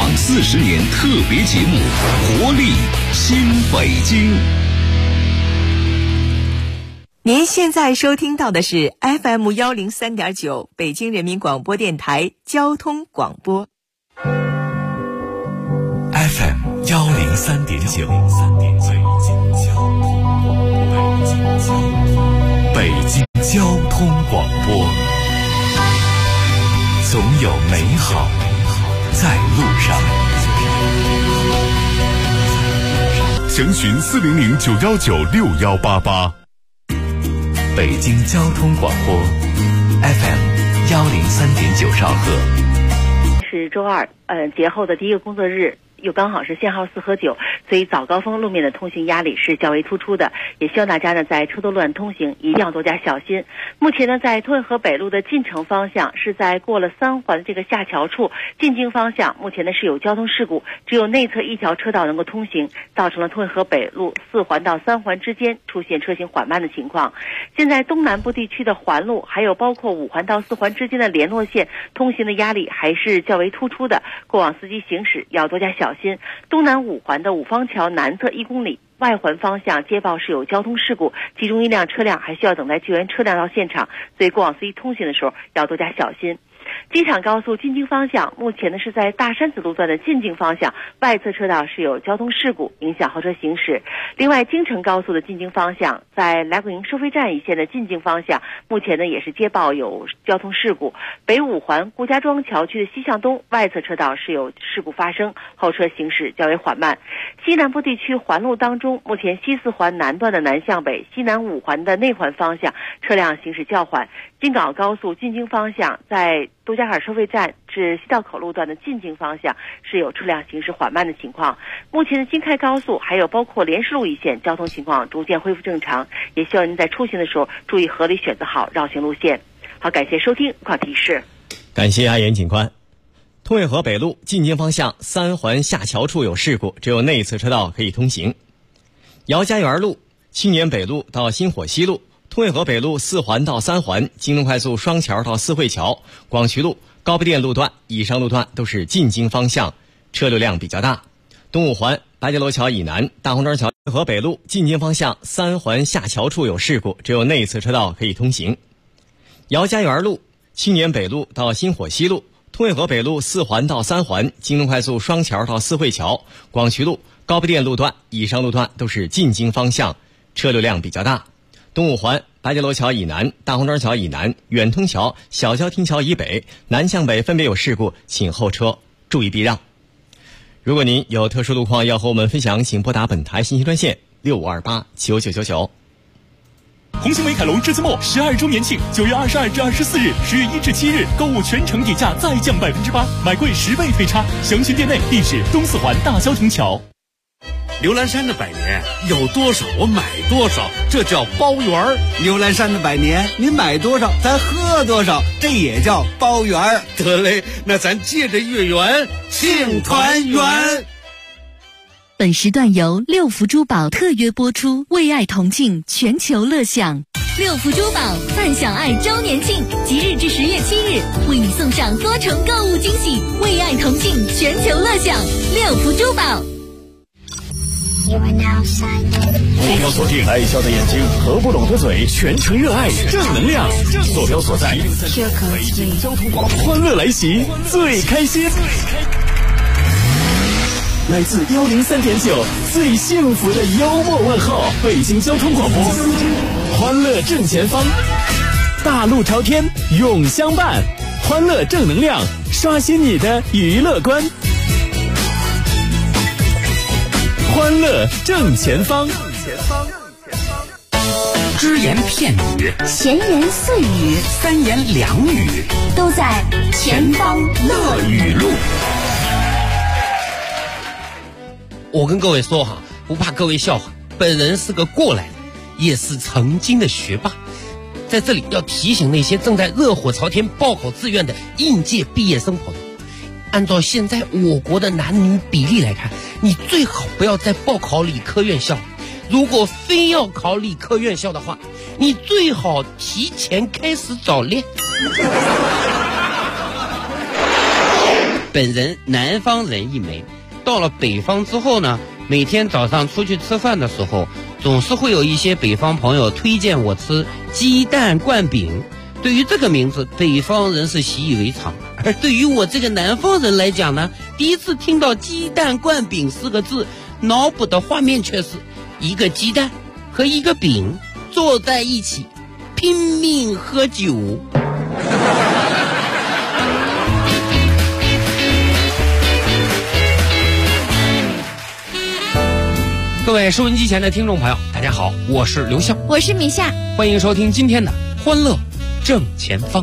40年特别节目《活力新北京》。 您现在收听到的是 FM 103.9北京人民广播电台交通广播。 FM 103.9，北京交通广播，总有美好在路上。 详询400-919-6188。 北京交通广播 FM 103.9兆赫。 是周二，节后的第一个工作日，又刚好是限号4和9，所以早高峰路面的通行压力是较为突出的，也希望大家呢在车多路段通行一定要多加小心。目前呢，在通惠河北路的进城方向，是在过了3环这个下桥处进京方向，目前呢是有交通事故，只有内侧一条车道能够通行，造成了通惠河北路4环到3环之间出现车行缓慢的情况。现在东南部地区的环路，还有包括5环到4环之间的联络线通行的压力还是较为突出的，过往司机行驶要多加小心。东南5环的五方桥南侧1公里外环方向接报是有交通事故，其中一辆车辆还需要等待救援车辆到现场，所以过往司机通行的时候要多加小心。机场高速进京方向，目前呢是在大山子路段的进京方向外侧车道是有交通事故，影响后车行驶。另外，京承高速的进京方向，在来广营收费站一线的进京方向，目前呢也是接报有交通事故。北5环顾家庄桥区的西向东外侧车道是有事故发生，后车行驶较为缓慢。西南部地区环路当中，目前西4环南段的南向北、西南5环的内环方向车辆行驶较缓。京港澳高速进京方向，在杜家坎收费站至西道口路段的进京方向是有车辆行驶缓慢的情况。目前的京开高速还有包括莲石路一线交通情况逐渐恢复正常，也希望您在出行的时候注意合理选择好绕行路线。好，感谢收听况提示。 感谢阿言警官。通惠河北路进京方向3环下桥处有事故，只有内侧车道可以通行。姚家园路青年北路到新火西路，通惠河北路4环到3环，京东快速双桥到四惠桥、广渠路、高碑店路段以上路段都是进京方向，车流量比较大。东5环白家楼桥以南大红庄桥河北路进京方向3环下桥处有事故，只有内侧车道可以通行。姚家园路青年北路到新火西路，通惠河北路4环到3环，京东快速双桥到四惠桥、广渠路、高碑店路段以上路段都是进京方向，车流量比较大。东5环白家楼桥以南大红庄桥以南、远通桥、小郊汀桥以北南向北分别有事故，请后车注意避让。如果您有特殊路况要和我们分享，请拨打本台信息专线65289999。 红星美凯龙至次末12周年庆，9月22至24日，10月1至7日，购物全程底价再降8%，买贵10倍退差。详询店内，地址东4环大郊亭桥。 牛栏山的百年有多少我买多少，这叫包圆儿。 牛栏山的百年，你买多少咱喝多少，这也叫包圆儿。 得嘞，那咱借着月圆庆团圆。 本时段由六福珠宝特约播出，为爱同庆，全球乐享。六福珠宝赞享爱周年庆，即日至10月7日，为你送上多重购物惊喜，为爱同庆，全球乐享。六福珠宝。 坐标锁定爱笑的眼睛，合不拢的嘴，全程热爱正能量。坐标所在北京交通广播，欢乐来袭，最开心。来自103.9最幸福的幽默问候，北京交通广播，欢乐正前方，大路朝天永相伴，欢乐正能量，刷新你的娱乐观。欢乐正前方， 只言片语， 闲言碎语， 三言两语， 都在前方乐语录。 我跟各位说哈，不怕各位笑话，本人是个过来人，也是曾经的学霸。在这里要提醒那些正在热火朝天报考志愿的应届毕业生朋友，按照现在我国的男女比例来看，你最好不要再报考理科院校。如果非要考理科院校的话，你最好提前开始早恋。 本人南方人一枚，到了北方之后呢，每天早上出去吃饭的时候，总是会有一些北方朋友推荐我吃鸡蛋灌饼。对于这个名字，北方人是习以为常，而对于我这个南方人来讲呢，第一次听到鸡蛋灌饼4个字，脑补的画面却是一个鸡蛋和一个饼坐在一起拼命喝酒。各位收音机前的听众朋友，大家好，我是刘笑， 我是米夏， 欢迎收听今天的欢乐正前方。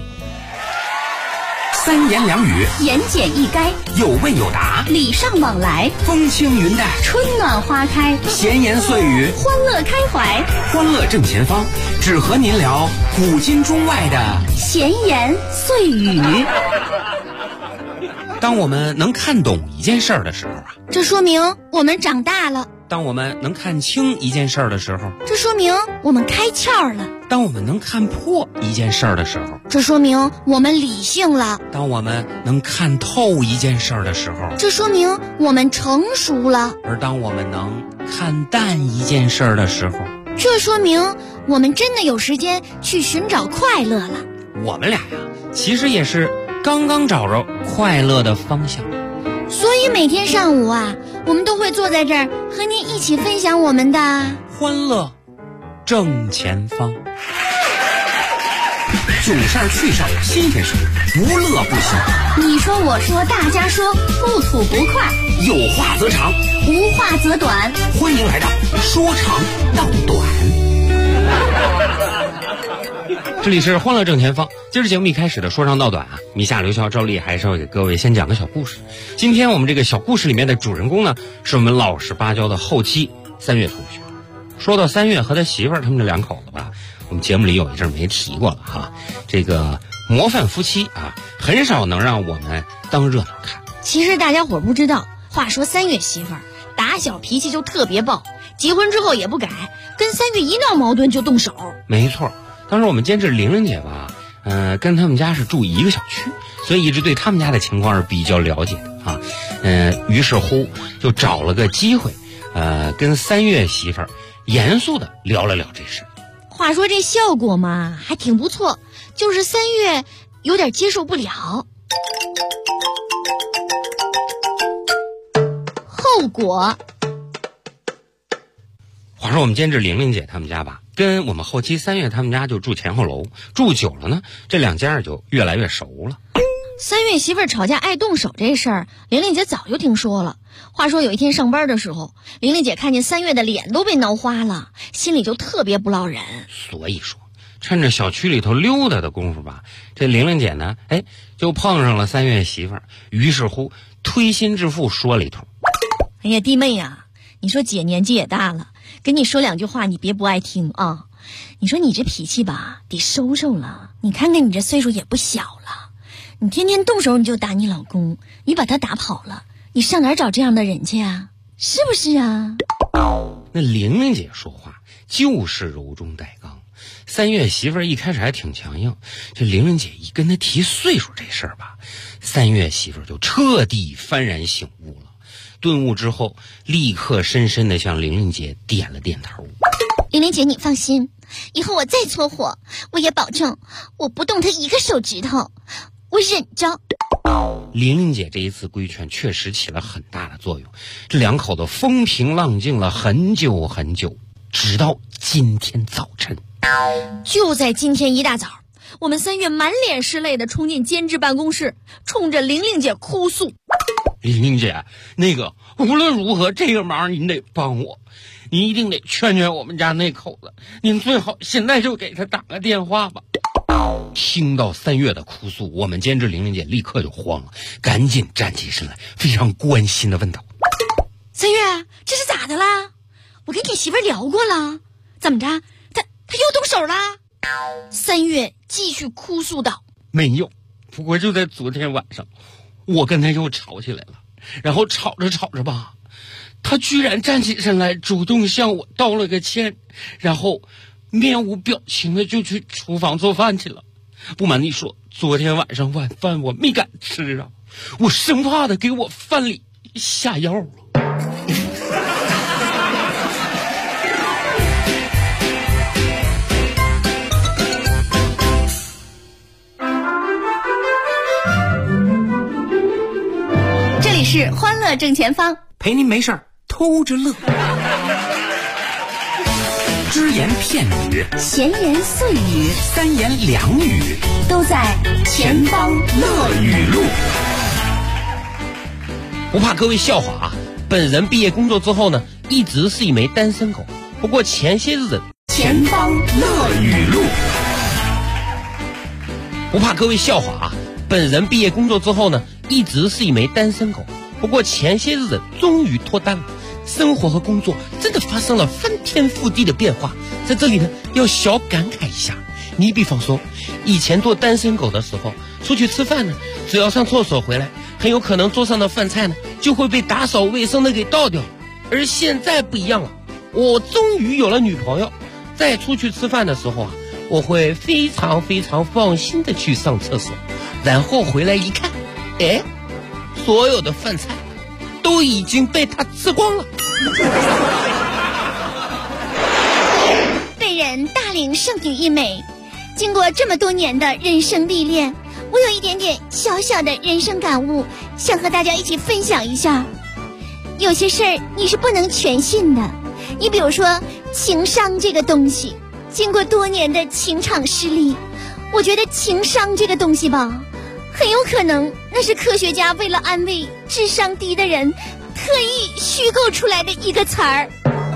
三言两语， 言简意赅， 有问有答， 礼尚往来， 风轻云淡， 春暖花开， 闲言碎语， 欢乐开怀。 欢乐正前方，只和您聊古今中外的闲言碎语。 当我们能看懂一件事儿的时候啊， 这说明我们长大了； 当我们能看清一件事儿的时候， 这说明我们开窍了； 当我们能看破一件事儿的时候， 这说明我们理性了； 当我们能看透一件事儿的时候， 这说明我们成熟了； 而当我们能看淡一件事儿的时候， 这说明我们真的有时间去寻找快乐了。 我们俩呀，其实也是刚刚找着快乐的方向。 所以每天上午啊，我们都会坐在这儿和您一起分享我们的欢乐正前方。 囧事儿趣事儿新鲜事，无乐不行。 你说我说大家说，不吐不快， 有话则长， 无话则短。 欢迎来到说长道短。 这里是欢乐正前方，今儿节目一开始的说长道短啊，米夏、刘潇、赵丽还是要给各位先讲个小故事。今天我们这个小故事里面的主人公呢，是我们老实巴交的后期3月同学。说到3月和他媳妇儿他们这两口子吧，我们节目里有一阵没提过了哈。这个模范夫妻啊，很少能让我们当热闹看。 其实大家伙不知道，话说3月媳妇儿打小脾气就特别暴，结婚之后也不改，跟3月一闹矛盾就动手。 没错。当时我们监制玲玲姐吧，跟他们家是住一个小区，所以一直对他们家的情况是比较了解的啊。于是乎就找了个机会，跟3月媳妇儿严肃的聊了聊这事。 话说这效果嘛，还挺不错，就是3月有点接受不了。后果。 话说我们监制玲玲姐他们家吧，跟我们后期3月他们家就住前后楼，住久了呢，这两家就越来越熟了。 3月媳妇儿吵架爱动手这事儿，玲玲姐早就听说了。话说有一天上班的时候，玲玲姐看见3月的脸都被挠花了，心里就特别不落忍。 所以说，趁着小区里头溜达的功夫吧，这玲玲姐呢，就碰上了3月媳妇儿，于是乎推心置腹说了一通。 哎呀，弟妹呀，你说姐年纪也大了，跟你说两句话你别不爱听啊。你说你这脾气吧，得收收了。你看看你这岁数也不小了，你天天动手你就打你老公，你把他打跑了，你上哪儿找这样的人去啊？是不是啊？ 那玲玲姐说话就是柔中带刚。3月媳妇儿一开始还挺强硬，这玲玲姐一跟她提岁数这事儿吧，3月媳妇儿就彻底幡然醒悟了。顿悟之后，立刻深深地向玲玲姐点了点头。 玲玲姐，你放心，以后我再搓火，我也保证我不动她一个手指头，我忍着。 玲玲姐这一次规劝确实起了很大的作用，这两口子风平浪静了很久很久，直到今天早晨。 就在今天一大早，我们3月满脸是泪的冲进监制办公室，冲着玲玲姐哭诉。 玲玲姐，那个无论如何这个忙您得帮我，您一定得劝劝我们家那口子，您最好现在就给他打个电话吧。听到3月的哭诉，我们监制玲玲姐立刻就慌了，赶紧站起身来，非常关心的问道 ：3月，这是咋的啦？我跟你媳妇聊过了，怎么着？他又动手了？3月继续哭诉道： 没有，不过就在昨天晚上，我跟他又吵起来了，然后吵着吵着吧，他居然站起身来主动向我道了个歉，然后面无表情的就去厨房做饭去了。不瞒你说，昨天晚上晚饭我没敢吃啊， 我生怕他给我饭里下药了。 这里是欢乐正前方， 陪您没事偷着乐。只言片语， 闲言碎语， 三言两语， 都在前方乐语录。 不怕各位笑话啊，本人毕业工作之后呢，一直是一枚单身狗。不过前些日子， 前方乐语录。 不怕各位笑话啊，本人毕业工作之后呢，一直是一枚单身狗。不过前些日子终于脱单了，生活和工作真的发生了翻天覆地的变化。在这里呢，要小感慨一下。你比方说，以前做单身狗的时候，出去吃饭呢，只要上厕所回来，很有可能桌上的饭菜呢就会被打扫卫生的给倒掉。而现在不一样了，我终于有了女朋友，在出去吃饭的时候啊，我会非常非常放心的去上厕所，然后回来一看，哎，所有的饭菜都已经被他吃光了。 本人大龄剩女一枚，经过这么多年的人生历练，我有一点点小小的人生感悟，想和大家一起分享一下。有些事儿你是不能全信的，你比如说情商这个东西，经过多年的情场失利，我觉得情商这个东西吧，很有可能那是科学家为了安慰智商低的人特意虚构出来的一个词儿。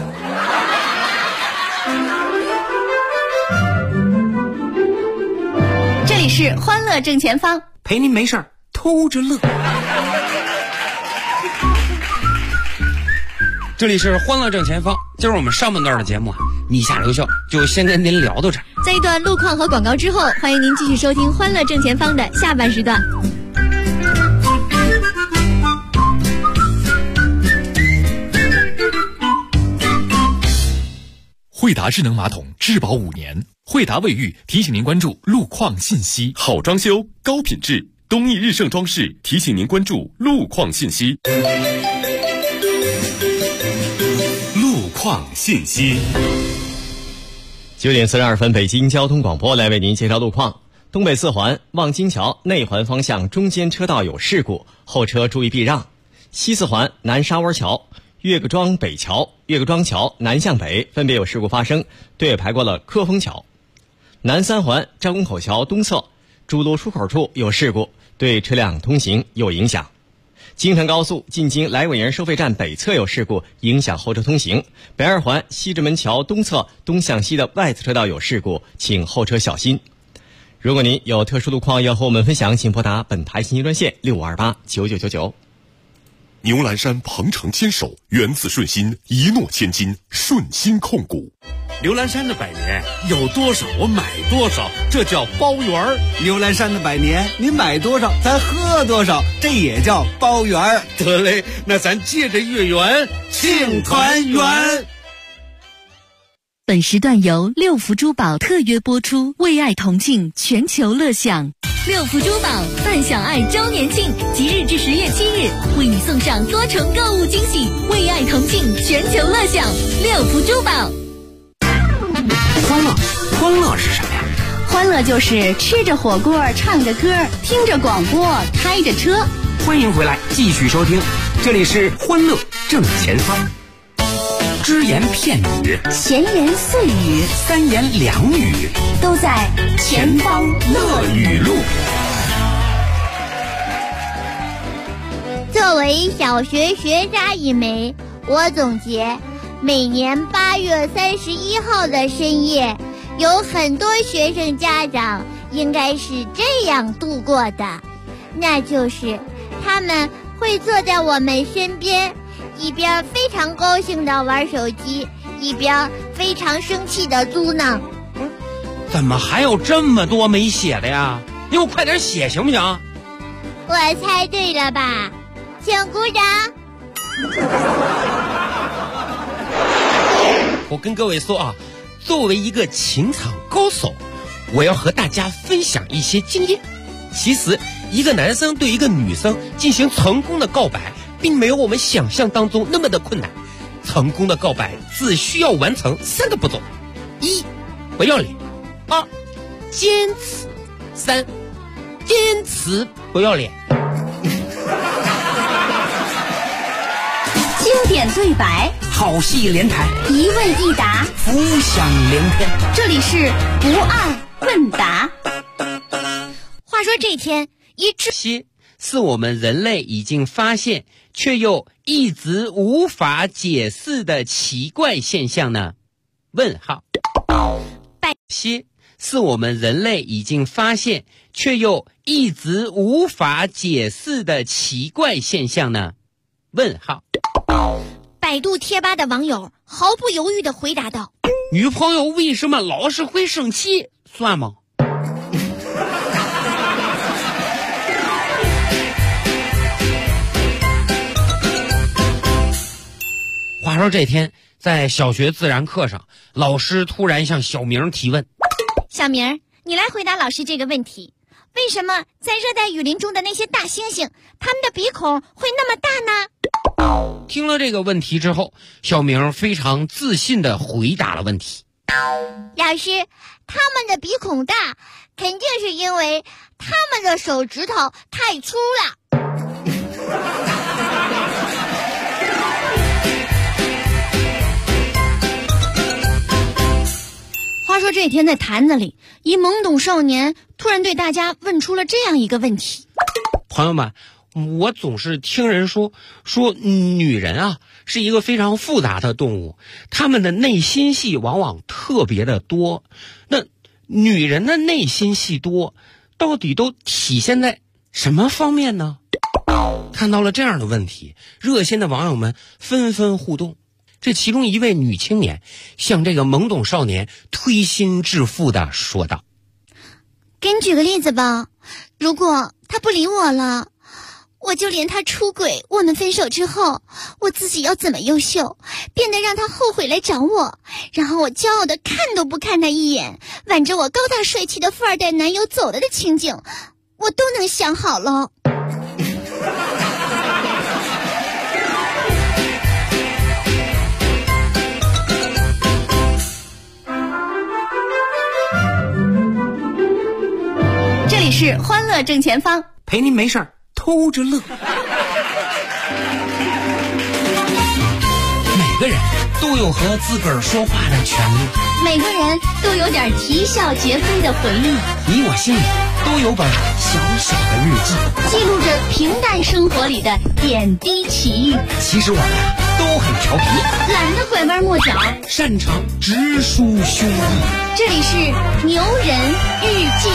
这里是欢乐正前方， 陪您没事偷着乐。这里是欢乐正前方，今儿我们上半段的节目啊，你下留校就先跟您聊到这儿。 在一段路况和广告之后，欢迎您继续收听欢乐正前方的下半时段。 惠达智能马桶质保5年，惠达卫浴提醒您关注路况信息。好装修，高品质，东益日盛装饰提醒您关注路况信息。路况信息。 9点42分，北京交通广播来为您介绍路况。东北4环望京桥内环方向中间车道有事故，后车注意避让。西4环南沙窝桥岳各庄北桥、岳各庄桥南向北分别有事故发生，对排过了科丰桥。南3环张公口桥东侧主路出口处有事故，对车辆通行有影响。京承高速进京来尾营收费站北侧有事故，影响后车通行。北2环西直门桥东侧东向西的外侧车道有事故，请后车小心。如果您有特殊路况要和我们分享，请拨打本台信息专线65289999。 牛栏山鹏程牵手，源自顺心，一诺千金，顺心控股。 牛栏山的百年有多少我买多少，这叫包圆儿。 牛栏山的百年，你买多少咱喝多少，这也叫包圆儿。 得嘞，那咱借着月圆庆团圆。 本时段由六福珠宝特约播出，为爱同庆，全球乐享。六福珠宝饭享爱周年庆，即日至10月7日，为你送上多重购物惊喜，为爱同庆，全球乐享。六福珠宝。 欢乐是什么呀？ 欢乐就是吃着火锅，唱着歌，听着广播，开着车。 欢迎回来，继续收听，这里是欢乐正前方。只言片语， 闲言碎语， 三言两语， 都在前方乐语录。 作为小学学渣一枚，我总结，每年8月31号的深夜，有很多学生家长应该是这样度过的，那就是他们会坐在我们身边，一边非常高兴地玩手机，一边非常生气地嘟囔： 怎么还有这么多没写的呀？你给我快点写行不行？ 我猜对了吧？请鼓掌。 我跟各位说啊，作为一个情场高手，我要和大家分享一些经验。其实一个男生对一个女生进行成功的告白，并没有我们想象当中那么的困难。成功的告白只需要完成3个步骤：1. 不要脸；2. 坚持；3. 坚持不要脸。 经典对白， 好戏连台， 一问一答， 浮想联翩。 这里是不二问答。 话说这天， 些是我们人类已经发现却又一直无法解释的奇怪现象呢？问号。些是我们人类已经发现却又一直无法解释的奇怪现象呢？问号。 百度贴吧的网友毫不犹豫地回答道： 女朋友为什么老是会生气？算吗？话说这天，在小学自然课上，老师突然向小明提问： 小明，你来回答老师这个问题，为什么在热带雨林中的那些大猩猩，它们的鼻孔会那么大呢？ 听了这个问题之后，小明非常自信地回答了问题： 老师，它们的鼻孔大，肯定是因为它们的手指头太粗了。 话说这天在坛子里，一懵懂少年突然对大家问出了这样一个问题： 朋友们，我总是听人说女人啊是一个非常复杂的动物，她们的内心戏往往特别的多。那女人的内心戏多，到底都体现在什么方面呢？看到了这样的问题，热心的网友们纷纷互动。这其中一位女青年向这个懵懂少年推心置腹地说道： 给你举个例子吧，如果他不理我了，我就连他出轨，我们分手之后，我自己要怎么优秀，变得让他后悔来找我，然后我骄傲的看都不看他一眼，挽着我高大帅气的富二代男友走了的情景，我都能想好了。 这里是欢乐正前方， 陪您没事儿偷着乐。 每个人都有和自个儿说话的权利， 每个人都有点啼笑皆非的回忆， 你我心里都有本小小的日记， 记录着平淡生活里的点滴奇遇。 其实我们都很调皮， 懒得拐弯抹角， 擅长直抒胸臆。 这里是牛人日记。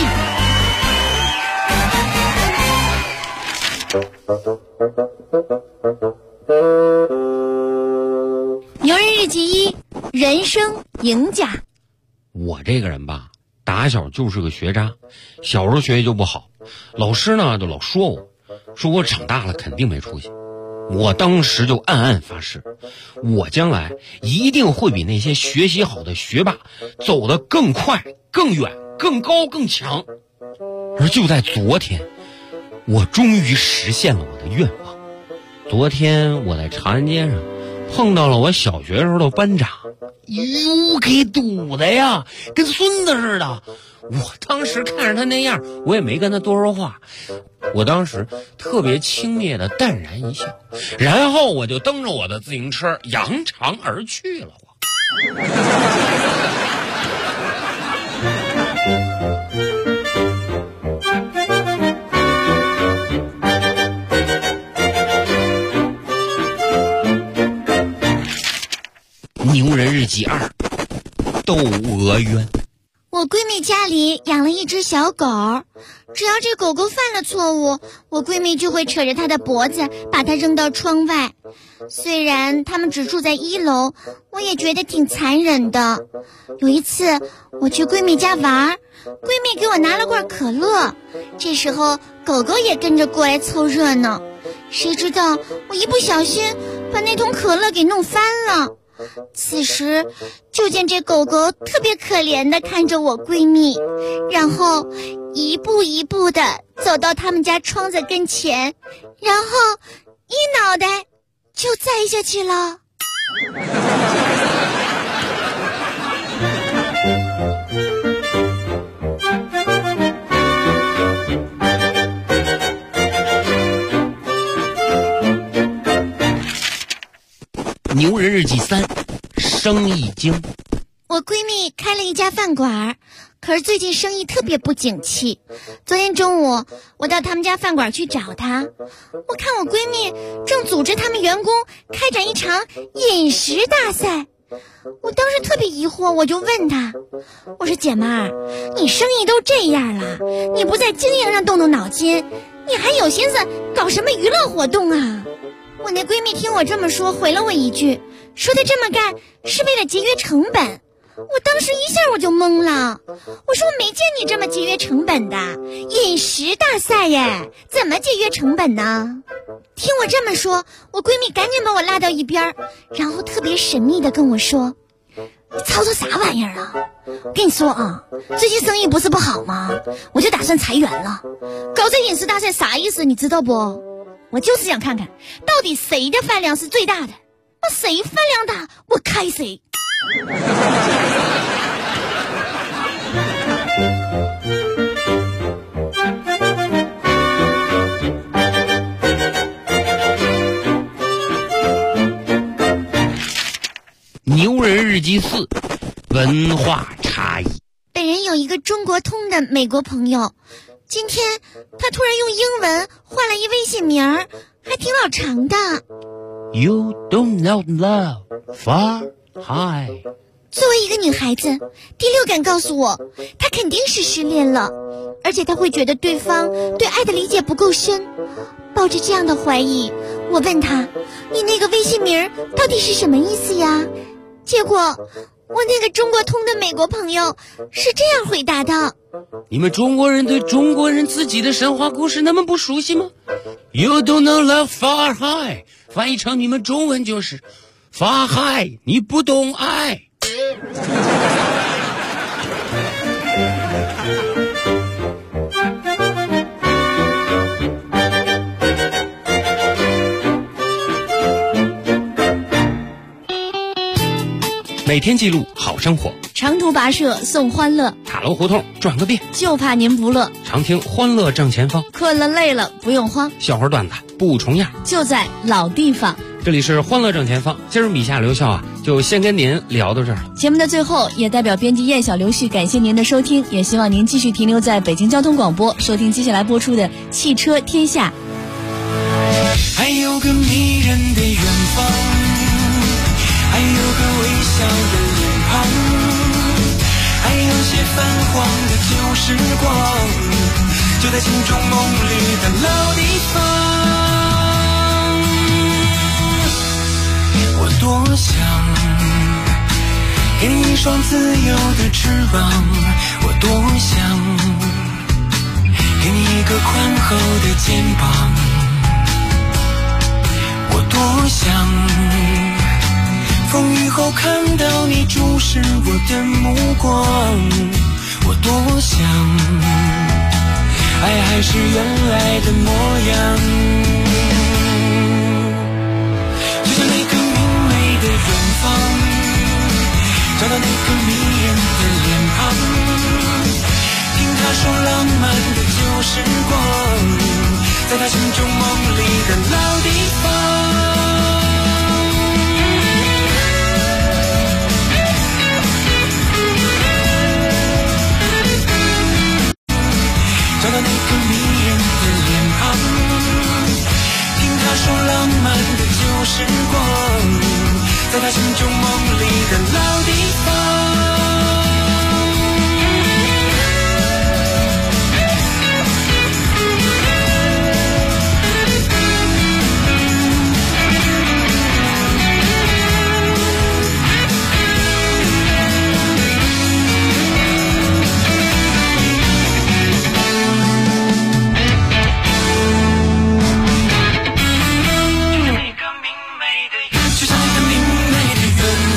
牛人日记1：人生赢家。 我这个人吧，打小就是个学渣，小时候学习就不好，老师呢就老说我长大了肯定没出息。我当时就暗暗发誓，我将来一定会比那些学习好的学霸走得更快、更远、更高、更强。而就在昨天，我终于实现了我的愿望。昨天我在长安街上碰到了我小学时候的班长，哟，给堵的呀，跟孙子似的。我当时看着他那样，我也没跟他多说话，我当时特别轻蔑的淡然一笑，然后我就蹬着我的自行车扬长而去了。牛人日记2：窦娥冤。 我闺蜜家里养了一只小狗，只要这狗狗犯了错误，我闺蜜就会扯着它的脖子把它扔到窗外。虽然他们只住在1楼，我也觉得挺残忍的。有一次我去闺蜜家玩，闺蜜给我拿了罐可乐，这时候狗狗也跟着过来凑热闹。谁知道我一不小心把那桶可乐给弄翻了， 此时就见这狗狗特别可怜地看着我闺蜜，然后一步一步地走到他们家窗子跟前，然后一脑袋就栽下去了。 牛人日记3，生意经。 我闺蜜开了一家饭馆，可是最近生意特别不景气。昨天中午我到他们家饭馆去找她，我看我闺蜜正组织他们员工开展一场饮食大赛。我当时特别疑惑，我就问她，我说姐妹儿，你生意都这样了，你不在经营上动动脑筋，你还有心思搞什么娱乐活动啊？我那闺蜜听我这么说，回了我一句，说她这么干是为了节约成本。我当时一下我就懵了，我说我没见你这么节约成本的，饮食大赛耶，怎么节约成本呢？听我这么说，我闺蜜赶紧把我拉到一边，然后特别神秘的跟我说，你操作啥玩意儿啊？跟你说啊，最近生意不是不好吗？我就打算裁员了。搞这饮食大赛啥意思你知道不？我就是想看看到底谁的饭量是最大的，那谁饭量大我开谁。 牛人日记4，文化差异。 本人有一个中国通的美国朋友，今天他突然用英文换了一微信名儿，还挺老长的。 You don't know love far high。 作为一个女孩子，第六感告诉我，她肯定是失恋了，而且她会觉得对方对爱的理解不够深。抱着这样的怀疑，我问她，你那个微信名到底是什么意思呀？结果我那个中国通的美国朋友是这样回答的， 你们中国人对中国人自己的神话故事那么不熟悉吗？ You don't know love far high， 翻译成你们中文就是 far high， 你不懂爱。每天记录好生活， 长途跋涉送欢乐， 塔楼胡同转个遍， 就怕您不乐。 常听欢乐正前方， 困了累了不用慌， 笑话段子不重样， 就在老地方。 这里是欢乐正前方，今儿米夏刘笑啊，就先跟您聊到这儿。 节目的最后，也代表编辑燕小刘旭感谢您的收听，也希望您继续停留在北京交通广播，收听接下来播出的《汽车天下》。 还有个迷人的远方，还有个微笑的脸庞，还有些泛黄的旧时光，就在心中梦里的老地方。我多想给你一双自由的翅膀，我多想给你一个宽厚的肩膀，我多想风雨后看到你注视我的目光，我多想爱还是原来的模样，就像那个明媚的远方，找到那个迷人的脸庞，听他说浪漫的旧时光，在他心中梦里的老地方。找到那个迷人的脸庞，听他说浪漫的旧时光，在他心中梦里的老地方。就像那个明媚的远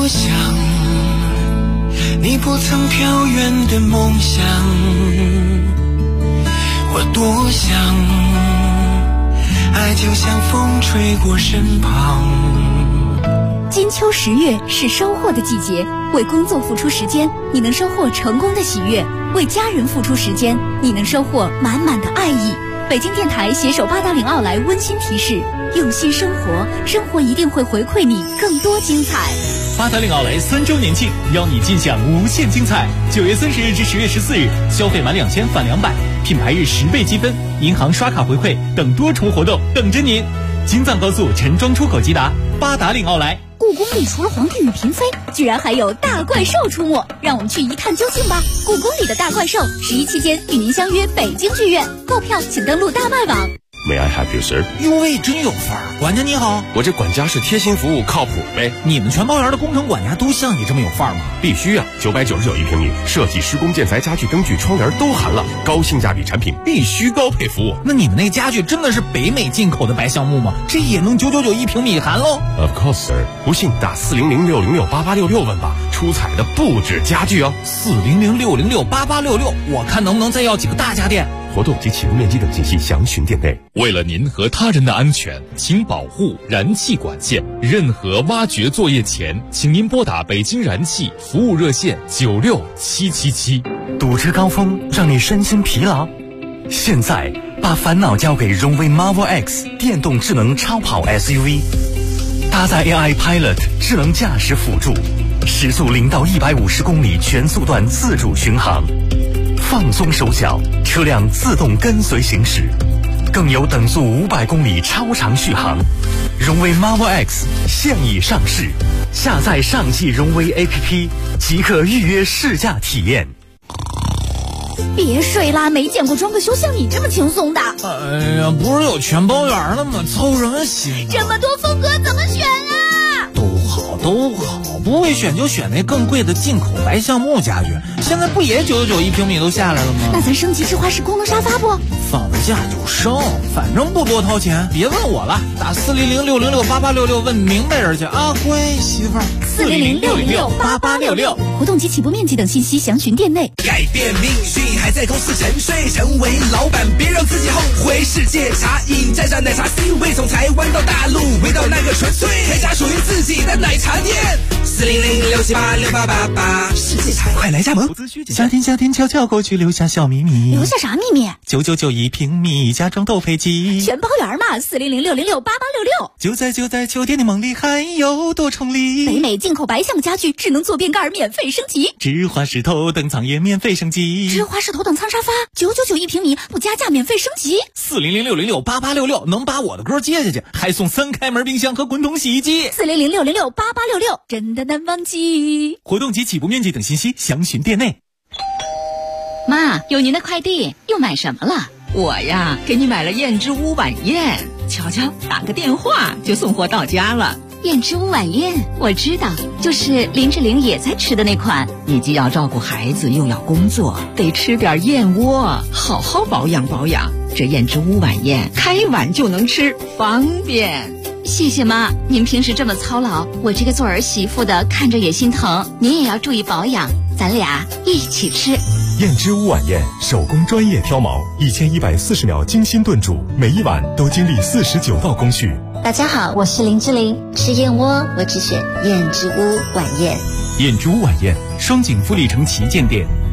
多想你不曾飘远的梦想，我多想爱就像风吹过身旁。 金秋10月是收获的季节，为工作付出时间，你能收获成功的喜悦；为家人付出时间，你能收获满满的爱意。北京电台携手八达岭奥莱温馨提示：用心生活，生活一定会回馈你更多精彩。 八达岭奥莱3周年庆，邀你尽享无限精彩。9月30日至10月14日，消费满2000返200，品牌日10倍积分，银行刷卡回馈等多重活动等着您。京藏高速陈庄出口即达，八达岭奥莱。 故宫里除了皇帝与嫔妃，居然还有大怪兽出没，让我们去一探究竟吧！故宫里的大怪兽，11期间与您相约北京剧院，购票请登录大麦网。 May I help you, sir？ 哟喂，真有范儿！管家你好， 我这管家是贴心服务，靠谱呗。 你们全包园的工程管家都像你这么有范儿吗？ 必须啊！999一平米，设计、施工、建材、家具、灯具、窗帘都含了，高性价比产品必须高配服务。 那你们那家具真的是北美进口的白橡木吗？这也能999一平米含喽 ？Of course, sir。不信打400-606-8866问吧，出彩的不止家具哦。 400-606-8866，我看能不能再要几个大家电。 活动及启用面积等信息详询店内。 为了您和他人的安全，请保护燃气管线。任何挖掘作业前，请您拨打北京燃气服务热线96777。 堵车高峰让你身心疲劳，现在把烦恼交给荣威 Marvel X 电动智能超跑 SUV， 搭载 AI Pilot 智能驾驶辅助，时速0到150公里全速段自主巡航。放松手脚，车辆自动跟随行驶，更有等速500公里超长续航。荣威 Marvel X 现已上市，下载上汽荣威 APP 即可预约试驾体验。 别睡啦，没见过装个修像你这么轻松的。 哎呀，不是有全包园了吗？操什么心啊？ 这么多风格怎么选啊？ 都好，不会选就选那更贵的进口白橡木家具。现在不也999一平米都下来了吗？ 那咱升级智花式功能沙发不？ 放了假就升，反正不多掏钱。别问我了，打400-606-8866问明白人去啊！乖媳妇儿 ，400-606-8866。活动及起步面积等信息详询店内。 改变命运还在公司沉睡，成为老板别让自己后悔。世界茶饮沾上奶茶 C 味，从台湾到大陆，味道那个纯粹，开家属于自己的奶茶店。400-678-6888，世界茶快来加盟。 夏天悄悄过去，留下小秘密。 留下啥秘密 ？999一平米，家装斗飞机， 全包圆嘛。400-606-8866。 就在秋天的梦里，还有多重礼。 北美进口白橡木家具，智能坐便盖免费升级， 智花式头等舱也免费升级， 智花式头等舱沙发999一平米，不加价免费升级。 400-606-8866能把我的歌接下去，还送3开门冰箱和滚筒洗衣机。 400-606-8866，真的难忘记。 活动及起步面积等信息详询店内。 妈，有您的快递，又买什么了？ 我呀，给你买了燕之屋晚宴，瞧瞧，打个电话就送货到家了。 燕之屋晚宴，我知道，就是林志玲也在吃的那款。 你既要照顾孩子，又要工作，得吃点燕窝，好好保养保养。这燕之屋晚宴，开碗就能吃，方便。 谢谢妈，您平时这么操劳，我这个做儿媳妇的看着也心疼。您也要注意保养，咱俩一起吃。 燕之屋晚宴，手工专业挑毛，1140秒精心炖煮，每一碗都经历49道工序。 大家好，我是林志玲，吃燕窝我只选燕之屋晚宴。 燕之屋晚宴，双井富力城旗舰店。